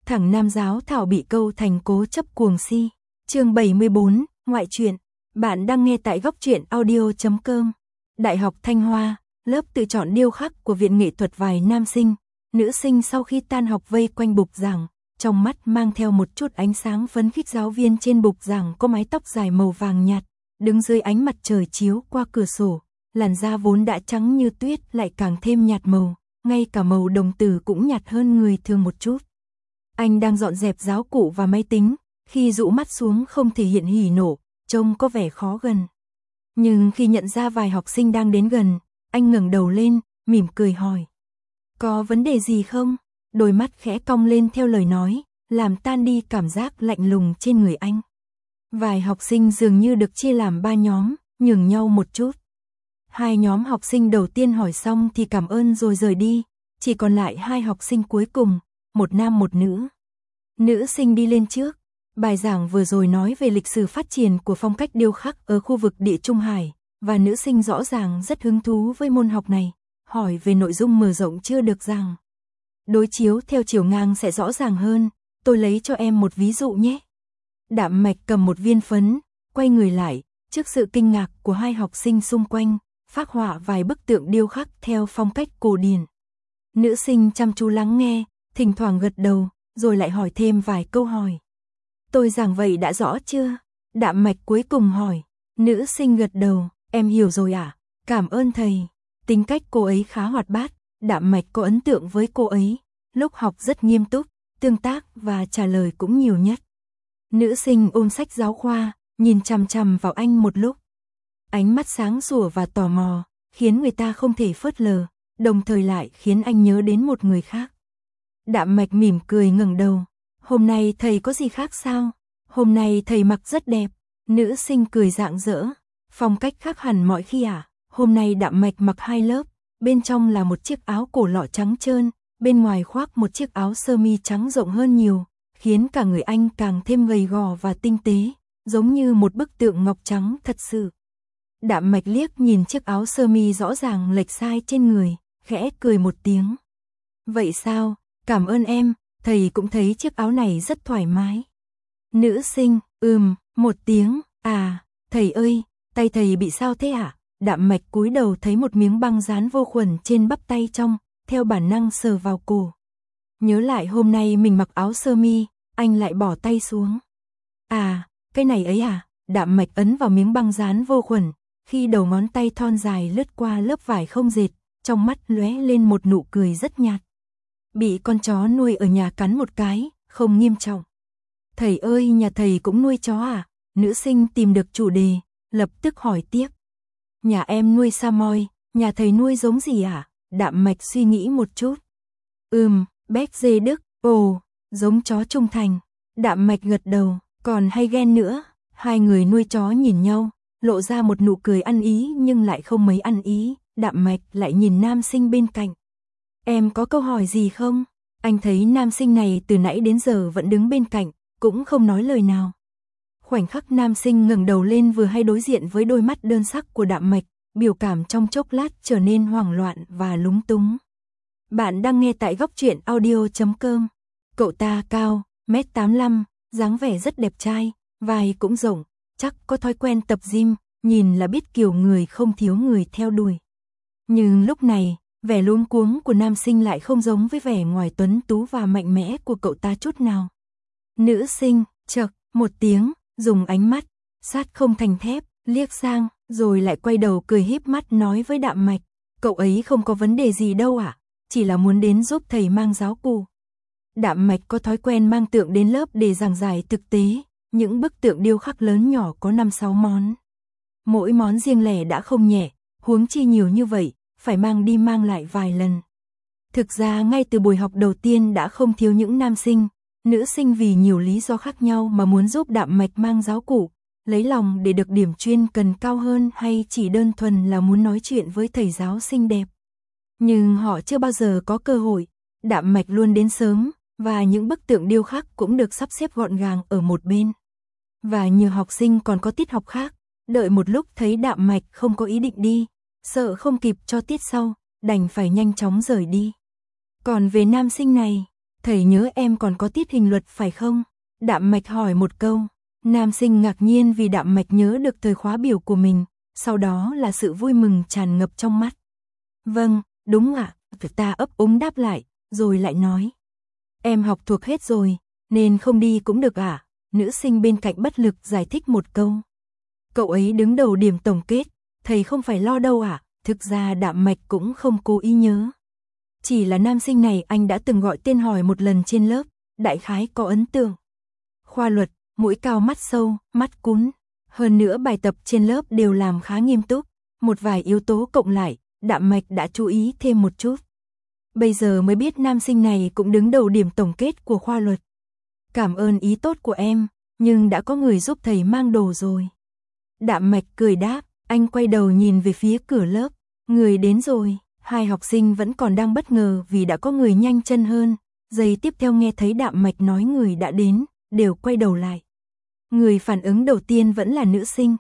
thẳng nam giáo thảo bị câu thành cố chấp cuồng si. Chương 74, ngoại truyện. Bạn đang nghe tại góc truyện audio.com. Đại học Thanh Hoa, lớp tự chọn điêu khắc của Viện Nghệ thuật vài nam sinh, nữ sinh sau khi tan học vây quanh bục giảng, trong mắt mang theo một chút ánh sáng phấn khích. Giáo viên trên bục giảng có mái tóc dài màu vàng nhạt, đứng dưới ánh mặt trời chiếu qua cửa sổ, làn da vốn đã trắng như tuyết lại càng thêm nhạt màu, ngay cả màu đồng tử cũng nhạt hơn người thường một chút. Anh đang dọn dẹp giáo cụ và máy tính, khi dụ mắt xuống không thể hiện hỉ nộ, trông có vẻ khó gần. Nhưng khi nhận ra vài học sinh đang đến gần, anh ngẩng đầu lên, mỉm cười hỏi: "Có vấn đề gì không?" Đôi mắt khẽ cong lên theo lời nói, làm tan đi cảm giác lạnh lùng trên người anh. Vài học sinh dường như được chia làm 3 nhóm, nhường nhau một chút. 2 nhóm học sinh đầu tiên hỏi xong thì cảm ơn rồi rời đi, chỉ còn lại 2 học sinh cuối cùng, một nam một nữ. Nữ sinh đi lên trước. Bài giảng vừa rồi nói về lịch sử phát triển của phong cách điêu khắc ở khu vực Địa Trung Hải, và nữ sinh rõ ràng rất hứng thú với môn học này, hỏi về nội dung mở rộng chưa được giảng. Đối chiếu theo chiều ngang sẽ rõ ràng hơn, tôi lấy cho em một ví dụ nhé. Đạm Mạch cầm một viên phấn, quay người lại, trước sự kinh ngạc của 2 học sinh xung quanh, phác họa vài bức tượng điêu khắc theo phong cách cổ điển. Nữ sinh chăm chú lắng nghe, thỉnh thoảng gật đầu, rồi lại hỏi thêm vài câu hỏi. Tôi giảng vậy đã rõ chưa? Đạm Mạch cuối cùng hỏi. Nữ sinh gật đầu, em hiểu rồi ạ, cảm ơn thầy. Tính cách cô ấy khá hoạt bát, Đạm Mạch có ấn tượng với cô ấy, lúc học rất nghiêm túc, tương tác và trả lời cũng nhiều nhất. Nữ sinh ôm sách giáo khoa, nhìn chằm chằm vào anh một lúc. Ánh mắt sáng sủa và tò mò, khiến người ta không thể phớt lờ, đồng thời lại khiến anh nhớ đến một người khác. Đạm Mạch mỉm cười ngẩng đầu. Hôm nay thầy có gì khác sao? Hôm nay thầy mặc rất đẹp. Nữ sinh cười rạng rỡ. Phong cách khác hẳn mọi khi à? Hôm nay Đạm Mạch mặc 2 lớp, bên trong là một chiếc áo cổ lọ trắng trơn, bên ngoài khoác một chiếc áo sơ mi trắng rộng hơn nhiều, khiến cả người anh càng thêm gầy gò và tinh tế, giống như một bức tượng ngọc trắng thật sự. Đạm Mạch liếc nhìn chiếc áo sơ mi rõ ràng lệch sai trên người, khẽ cười một tiếng. Vậy sao? Cảm ơn em, thầy cũng thấy chiếc áo này rất thoải mái. Nữ sinh, một tiếng, thầy ơi, tay thầy bị sao thế ạ? Đạm Mạch cúi đầu thấy một miếng băng dán vô khuẩn trên bắp tay trong, theo bản năng sờ vào cổ. Nhớ lại hôm nay mình mặc áo sơ mi, anh lại bỏ tay xuống. Cái này ấy à? Đạm Mạch ấn vào miếng băng dán vô khuẩn, khi đầu ngón tay thon dài lướt qua lớp vải không dệt, trong mắt lóe lên một nụ cười rất nhạt. Bị con chó nuôi ở nhà cắn một cái, không nghiêm trọng. Thầy ơi, nhà thầy cũng nuôi chó à? Nữ sinh tìm được chủ đề, lập tức hỏi tiếp. Nhà em nuôi Samoy, nhà thầy nuôi giống gì à? Đạm Mạch suy nghĩ một chút. Béc dê Đức, giống chó trung thành. Đạm Mạch gật đầu, còn hay ghen nữa. 2 người nuôi chó nhìn nhau, lộ ra một nụ cười ăn ý nhưng lại không mấy ăn ý. Đạm Mạch lại nhìn nam sinh bên cạnh. Em có câu hỏi gì không? Anh thấy nam sinh này từ nãy đến giờ vẫn đứng bên cạnh, cũng không nói lời nào. Khoảnh khắc nam sinh ngẩng đầu lên vừa hay đối diện với đôi mắt đơn sắc của Đạm Mạch, biểu cảm trong chốc lát trở nên hoảng loạn và lúng túng. Bạn đang nghe tại góc truyện audio.com. Cậu ta cao, 1m85, dáng vẻ rất đẹp trai, vai cũng rộng, chắc có thói quen tập gym, nhìn là biết kiểu người không thiếu người theo đuổi. Nhưng lúc này, vẻ luống cuống của nam sinh lại không giống với vẻ ngoài tuấn tú và mạnh mẽ của cậu ta chút nào. Nữ sinh, chậc, một tiếng, dùng ánh mắt, sát không thành thép, liếc sang, rồi lại quay đầu cười híp mắt nói với Đạm Mạch. Cậu ấy không có vấn đề gì đâu ạ, chỉ là muốn đến giúp thầy mang giáo cụ. Đạm Mạch có thói quen mang tượng đến lớp để giảng giải thực tế, những bức tượng điêu khắc lớn nhỏ có 5-6 món. Mỗi món riêng lẻ đã không nhẹ, huống chi nhiều như vậy, phải mang đi mang lại vài lần. Thực ra ngay từ buổi học đầu tiên đã không thiếu những nam sinh, nữ sinh vì nhiều lý do khác nhau mà muốn giúp Đạm Mạch mang giáo cụ, lấy lòng để được điểm chuyên cần cao hơn hay chỉ đơn thuần là muốn nói chuyện với thầy giáo xinh đẹp. Nhưng họ chưa bao giờ có cơ hội, Đạm Mạch luôn đến sớm, và những bức tượng điêu khắc cũng được sắp xếp gọn gàng ở một bên. Và nhiều học sinh còn có tiết học khác, đợi một lúc thấy Đạm Mạch không có ý định đi, sợ không kịp cho tiết sau, đành phải nhanh chóng rời đi. Còn về nam sinh này, thầy nhớ em còn có tiết hình luật phải không? Đạm Mạch hỏi một câu. Nam sinh ngạc nhiên vì Đạm Mạch nhớ được thời khóa biểu của mình, sau đó là sự vui mừng tràn ngập trong mắt. Vâng, đúng ạ, ta ấp úng đáp lại, rồi lại nói. Em học thuộc hết rồi, nên không đi cũng được ạ. Nữ sinh bên cạnh bất lực giải thích một câu. Cậu ấy đứng đầu điểm tổng kết, thầy không phải lo đâu ạ. Thực ra Đạm Mạch cũng không cố ý nhớ. Chỉ là nam sinh này anh đã từng gọi tên hỏi một lần trên lớp, đại khái có ấn tượng. Khoa luật, mũi cao mắt sâu, mắt cún. Hơn nữa bài tập trên lớp đều làm khá nghiêm túc. Một vài yếu tố cộng lại, Đạm Mạch đã chú ý thêm một chút. Bây giờ mới biết nam sinh này cũng đứng đầu điểm tổng kết của khoa luật. Cảm ơn ý tốt của em, nhưng đã có người giúp thầy mang đồ rồi. Đạm Mạch cười đáp, anh quay đầu nhìn về phía cửa lớp. Người đến rồi, hai học sinh vẫn còn đang bất ngờ vì đã có người nhanh chân hơn. Giây tiếp theo nghe thấy Đạm Mạch nói người đã đến, đều quay đầu lại. Người phản ứng đầu tiên vẫn là nữ sinh.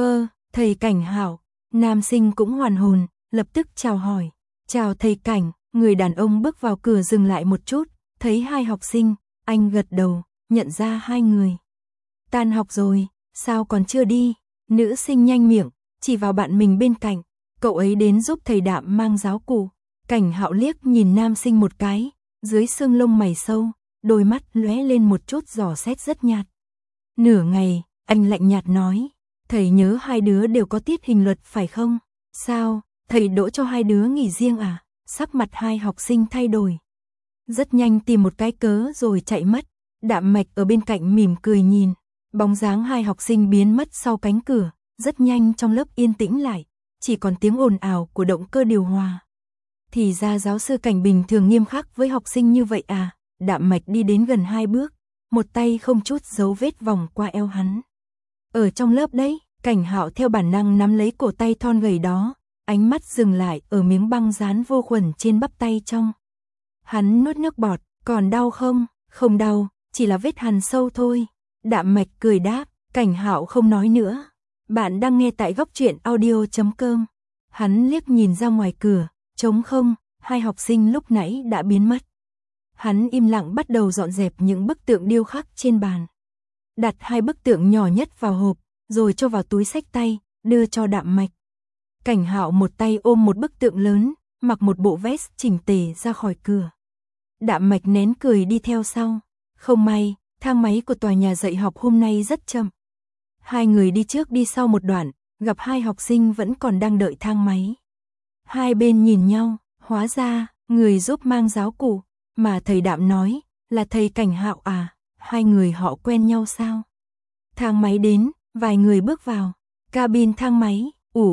Thầy Cảnh Hạo. Nam sinh cũng hoàn hồn, lập tức chào hỏi. Chào thầy Cảnh. Người đàn ông bước vào cửa dừng lại một chút, thấy hai học sinh, anh gật đầu, nhận ra hai người. Tan học rồi, sao còn chưa đi? Nữ sinh nhanh miệng, chỉ vào bạn mình bên cạnh, cậu ấy đến giúp thầy Đạm mang giáo cụ. Cảnh Hạo liếc nhìn nam sinh một cái, dưới sương lông mày sâu, đôi mắt lóe lên một chút dò xét rất nhạt. Nửa ngày, anh lạnh nhạt nói, thầy nhớ hai đứa đều có tiết hình luật phải không? Sao, thầy đỗ cho hai đứa nghỉ riêng à? Sắc mặt hai học sinh thay đổi. Rất nhanh tìm một cái cớ rồi chạy mất. Đạm Mạch ở bên cạnh mỉm cười nhìn. Bóng dáng hai học sinh biến mất sau cánh cửa. Rất nhanh trong lớp yên tĩnh lại. Chỉ còn tiếng ồn ào của động cơ điều hòa. Thì ra giáo sư Cảnh bình thường nghiêm khắc với học sinh như vậy à? Đạm Mạch đi đến gần 2 bước. Một tay không chút dấu vết vòng qua eo hắn. Ở trong lớp đấy, Cảnh Hạo theo bản năng nắm lấy cổ tay thon gầy đó. Ánh mắt dừng lại ở miếng băng dán vô khuẩn trên bắp tay trong. Hắn nuốt nước bọt, còn đau không? Không đau, chỉ là vết hằn sâu thôi. Đạm Mạch cười đáp, Cảnh Hạo không nói nữa. Bạn đang nghe tại góc truyện audio.com. Hắn liếc nhìn ra ngoài cửa, trống không, hai học sinh lúc nãy đã biến mất. Hắn im lặng bắt đầu dọn dẹp những bức tượng điêu khắc trên bàn. Đặt hai bức tượng nhỏ nhất vào hộp, rồi cho vào túi xách tay, đưa cho Đạm Mạch. Cảnh Hạo một tay ôm một bức tượng lớn, mặc một bộ vest chỉnh tề ra khỏi cửa. Đạm Mạch nén cười đi theo sau. Không may, thang máy của tòa nhà dạy học hôm nay rất chậm. Hai người đi trước đi sau một đoạn, gặp hai học sinh vẫn còn đang đợi thang máy. Hai bên nhìn nhau, hóa ra, người giúp mang giáo cụ, mà thầy Đạm nói, là thầy Cảnh Hạo à, hai người họ quen nhau sao? Thang máy đến, vài người bước vào, cabin thang máy,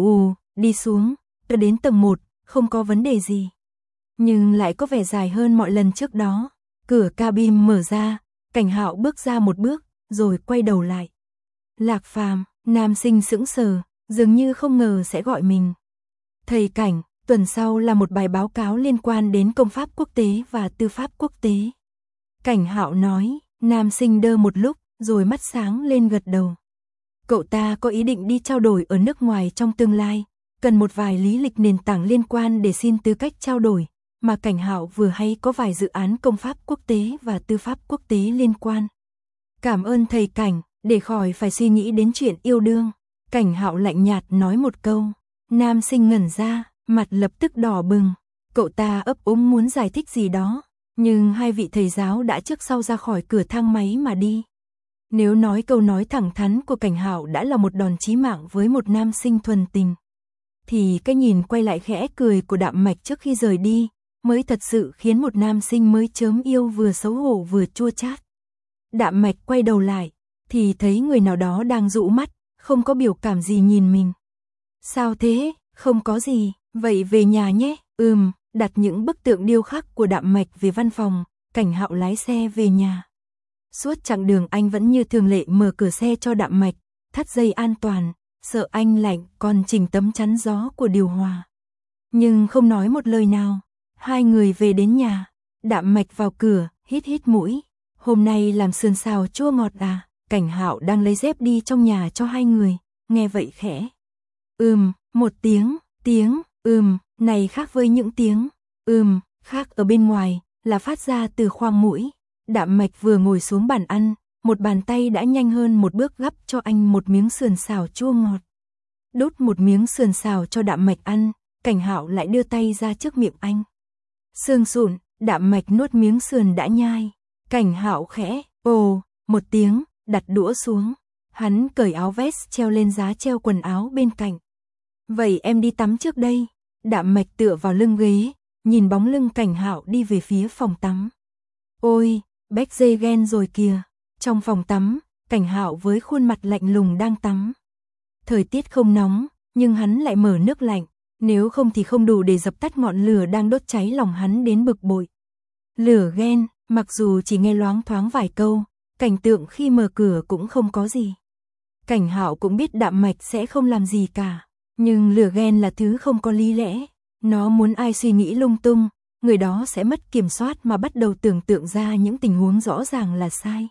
đi xuống, đến tầng 1, không có vấn đề gì. Nhưng lại có vẻ dài hơn mọi lần trước đó. Cửa cabin mở ra, Cảnh Hạo bước ra một bước, rồi quay đầu lại. Lạc Phàm, nam sinh sững sờ, dường như không ngờ sẽ gọi mình. Thầy Cảnh, tuần sau là một bài báo cáo liên quan đến công pháp quốc tế và tư pháp quốc tế. Cảnh Hạo nói, nam sinh đơ một lúc, rồi mắt sáng lên gật đầu. Cậu ta có ý định đi trao đổi ở nước ngoài trong tương lai, cần một vài lý lịch nền tảng liên quan để xin tư cách trao đổi, mà Cảnh Hạo vừa hay có vài dự án công pháp quốc tế và tư pháp quốc tế liên quan. Cảm ơn thầy Cảnh, để khỏi phải suy nghĩ đến chuyện yêu đương. Cảnh Hạo lạnh nhạt nói một câu, nam sinh ngẩn ra, mặt lập tức đỏ bừng. Cậu ta ấp úng muốn giải thích gì đó, nhưng hai vị thầy giáo đã trước sau ra khỏi cửa thang máy mà đi. Nếu nói câu nói thẳng thắn của Cảnh Hạo đã là một đòn chí mạng với một nam sinh thuần tình, thì cái nhìn quay lại khẽ cười của Đạm Mạch trước khi rời đi, mới thật sự khiến một nam sinh mới chớm yêu vừa xấu hổ vừa chua chát. Đạm Mạch quay đầu lại, thì thấy người nào đó đang dụ mắt, không có biểu cảm gì nhìn mình. Sao thế? Không có gì, vậy về nhà nhé. Đặt những bức tượng điêu khắc của Đạm Mạch về văn phòng, Cảnh Hạo lái xe về nhà. Suốt chặng đường anh vẫn như thường lệ mở cửa xe cho Đạm Mạch, thắt dây an toàn, sợ anh lạnh còn chỉnh tấm chắn gió của điều hòa. Nhưng không nói một lời nào, hai người về đến nhà. Đạm Mạch vào cửa, hít hít mũi. Hôm nay làm sườn xào chua ngọt à? Cảnh Hạo đang lấy dép đi trong nhà cho hai người, nghe vậy khẽ. Một tiếng, này khác với những tiếng, khác ở bên ngoài, là phát ra từ khoang mũi. Đạm Mạch vừa ngồi xuống bàn ăn, một bàn tay đã nhanh hơn một bước gắp cho anh một miếng sườn xào chua ngọt. Đút một miếng sườn xào cho Đạm Mạch ăn, Cảnh Hạo lại đưa tay ra trước miệng anh. Xương sụn, Đạm Mạch nuốt miếng sườn đã nhai. Cảnh Hạo khẽ, ồ, một tiếng, đặt đũa xuống. Hắn cởi áo vest treo lên giá treo quần áo bên cạnh. Vậy em đi tắm trước đây. Đạm Mạch tựa vào lưng ghế, nhìn bóng lưng Cảnh Hạo đi về phía phòng tắm. Ôi, Beck dê ghen rồi kìa. Trong phòng tắm, Cảnh Hạo với khuôn mặt lạnh lùng đang tắm. Thời tiết không nóng, nhưng hắn lại mở nước lạnh, nếu không thì không đủ để dập tắt ngọn lửa đang đốt cháy lòng hắn đến bực bội. Lửa ghen, mặc dù chỉ nghe loáng thoáng vài câu, cảnh tượng khi mở cửa cũng không có gì. Cảnh Hạo cũng biết Đạm Mạch sẽ không làm gì cả, nhưng lửa ghen là thứ không có lý lẽ, nó muốn ai suy nghĩ lung tung, người đó sẽ mất kiểm soát mà bắt đầu tưởng tượng ra những tình huống rõ ràng là sai.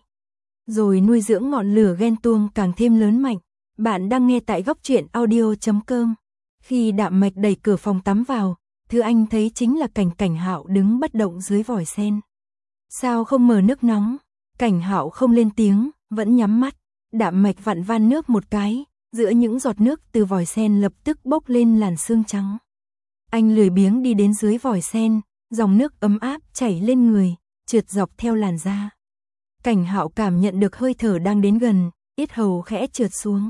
Rồi nuôi dưỡng ngọn lửa ghen tuông càng thêm lớn mạnh. Bạn đang nghe tại góc truyện audio.com. Khi Đạm Mạch đẩy cửa phòng tắm vào, thứ anh thấy chính là Cảnh Hạo đứng bất động dưới vòi sen. Sao không mở nước nóng? Cảnh Hạo không lên tiếng, vẫn nhắm mắt. Đạm Mạch vặn van nước một cái, giữa những giọt nước từ vòi sen lập tức bốc lên làn sương trắng. Anh lười biếng đi đến dưới vòi sen, dòng nước ấm áp chảy lên người, trượt dọc theo làn da. Cảnh Hạo cảm nhận được hơi thở đang đến gần, yết hầu khẽ trượt xuống.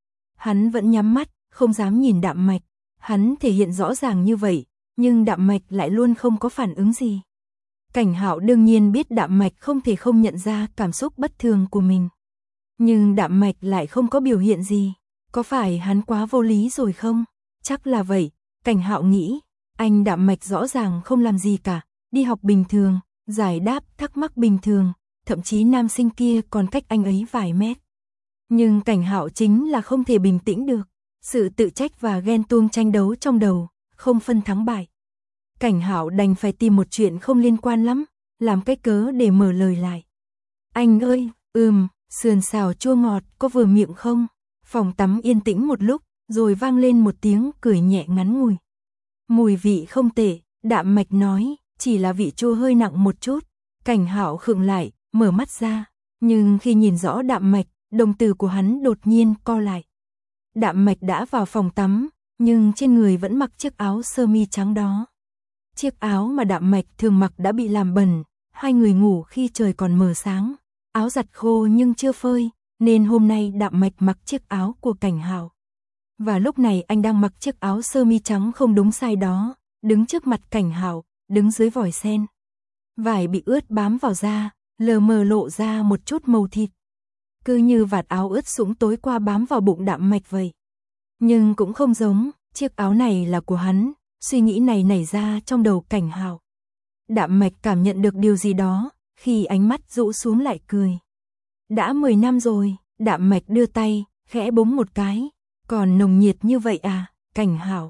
Hắn vẫn nhắm mắt, không dám nhìn Đạm Mạch. Hắn thể hiện rõ ràng như vậy, nhưng Đạm Mạch lại luôn không có phản ứng gì. Cảnh Hạo đương nhiên biết Đạm Mạch không thể không nhận ra cảm xúc bất thường của mình. Nhưng Đạm Mạch lại không có biểu hiện gì. Có phải hắn quá vô lý rồi không? Chắc là vậy, Cảnh Hạo nghĩ. Anh Đạm Mạch rõ ràng không làm gì cả, đi học bình thường, giải đáp thắc mắc bình thường, thậm chí nam sinh kia còn cách anh ấy vài mét. Nhưng Cảnh Hạo chính là không thể bình tĩnh được, sự tự trách và ghen tuông tranh đấu trong đầu, không phân thắng bại. Cảnh Hạo đành phải tìm một chuyện không liên quan lắm, làm cái cớ để mở lời lại. Anh ơi, sườn xào chua ngọt có vừa miệng không? Phòng tắm yên tĩnh một lúc, rồi vang lên một tiếng cười nhẹ ngắn ngủi. Mùi vị không tệ, Đạm Mạch nói, chỉ là vị chua hơi nặng một chút. Cảnh Hạo khựng lại, mở mắt ra, nhưng khi nhìn rõ Đạm Mạch, đồng tử của hắn đột nhiên co lại. Đạm Mạch đã vào phòng tắm, nhưng trên người vẫn mặc chiếc áo sơ mi trắng đó. Chiếc áo mà Đạm Mạch thường mặc đã bị làm bẩn, hai người ngủ khi trời còn mờ sáng, áo giặt khô nhưng chưa phơi, nên hôm nay Đạm Mạch mặc chiếc áo của Cảnh Hạo. Và lúc này anh đang mặc chiếc áo sơ mi trắng không đúng size đó, đứng trước mặt Cảnh Hạo, đứng dưới vòi sen. Vải bị ướt bám vào da, lờ mờ lộ ra một chút màu thịt. Cứ như vạt áo ướt sũng tối qua bám vào bụng Đạm Mạch vậy. Nhưng cũng không giống, chiếc áo này là của hắn, suy nghĩ này nảy ra trong đầu Cảnh Hạo. Đạm Mạch cảm nhận được điều gì đó, khi ánh mắt rũ xuống lại cười. Đã 10 năm rồi, Đạm Mạch đưa tay, khẽ búng một cái. Còn nồng nhiệt như vậy à, Cảnh Hạo?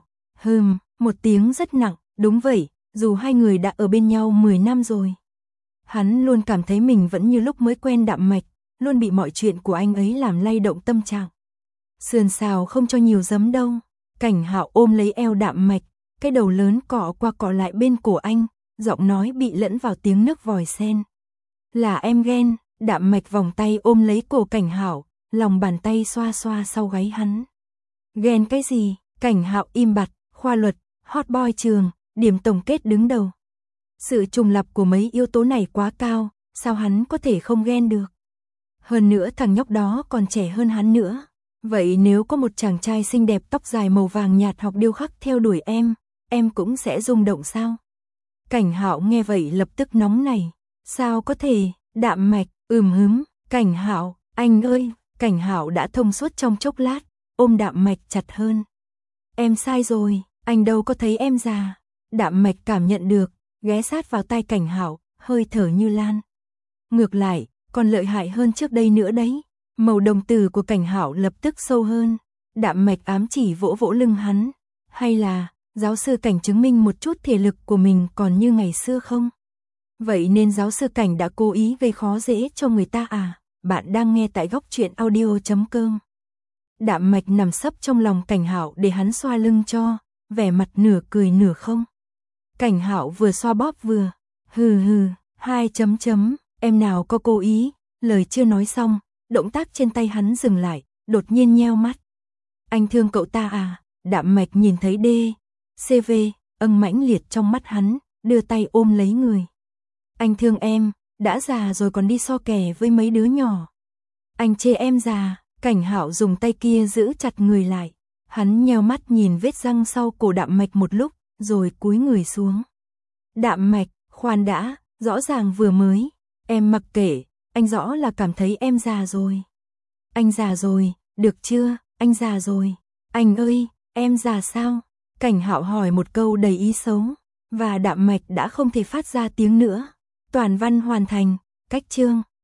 Một tiếng rất nặng, đúng vậy, dù hai người đã ở bên nhau 10 năm rồi. Hắn luôn cảm thấy mình vẫn như lúc mới quen Đạm Mạch, luôn bị mọi chuyện của anh ấy làm lay động tâm trạng. Sườn xào không cho nhiều giấm đâu. Cảnh Hạo ôm lấy eo Đạm Mạch, cái đầu lớn cọ qua cọ lại bên cổ anh, giọng nói bị lẫn vào tiếng nước vòi sen. Là em ghen. Đạm Mạch vòng tay ôm lấy cổ Cảnh Hạo, lòng bàn tay xoa xoa sau gáy hắn. Ghen cái gì? Cảnh Hạo im bặt, khoa luật, hot boy trường, điểm tổng kết đứng đầu. Sự trùng lặp của mấy yếu tố này quá cao, sao hắn có thể không ghen được? Hơn nữa thằng nhóc đó còn trẻ hơn hắn nữa. Vậy nếu có một chàng trai xinh đẹp tóc dài màu vàng nhạt học điêu khắc theo đuổi em cũng sẽ rung động sao? Cảnh Hạo nghe vậy lập tức nóng nảy. Sao có thể? Đạm Mạch, Cảnh Hạo, anh ơi. Cảnh Hạo đã thông suốt trong chốc lát, ôm Đạm Mạch chặt hơn. Em sai rồi, anh đâu có thấy em già. Đạm Mạch cảm nhận được, ghé sát vào tai Cảnh Hạo, hơi thở như lan. Ngược lại, còn lợi hại hơn trước đây nữa đấy. Màu đồng tử của Cảnh Hạo lập tức sâu hơn. Đạm Mạch ám chỉ vỗ vỗ lưng hắn. Hay là, giáo sư Cảnh chứng minh một chút thể lực của mình còn như ngày xưa không? Vậy nên giáo sư Cảnh đã cố ý gây khó dễ cho người ta à? Bạn đang nghe tại góc truyện audio.com. Đạm Mạch nằm sấp trong lòng Cảnh Hạo để hắn xoa lưng cho, vẻ mặt nửa cười nửa không. Cảnh Hạo vừa xoa bóp vừa Hừ hừ, hai chấm chấm, em nào có cố ý, lời chưa nói xong, động tác trên tay hắn dừng lại, đột nhiên nheo mắt. Anh thương cậu ta à? Đạm Mạch nhìn thấy CV, mãnh liệt trong mắt hắn, đưa tay ôm lấy người. Anh thương em, đã già rồi còn đi so kè với mấy đứa nhỏ. Anh chê em già, Cảnh Hạo dùng tay kia giữ chặt người lại. Hắn nheo mắt nhìn vết răng sau cổ Đạm Mạch một lúc, rồi cúi người xuống. Đạm Mạch, khoan đã, rõ ràng vừa mới. Em mặc kệ, anh rõ là cảm thấy em già rồi. Anh già rồi, được chưa, anh già rồi. Anh ơi, em già sao? Cảnh Hạo hỏi một câu đầy ý xấu, và Đạm Mạch đã không thể phát ra tiếng nữa. Toàn văn hoàn thành, cách chương.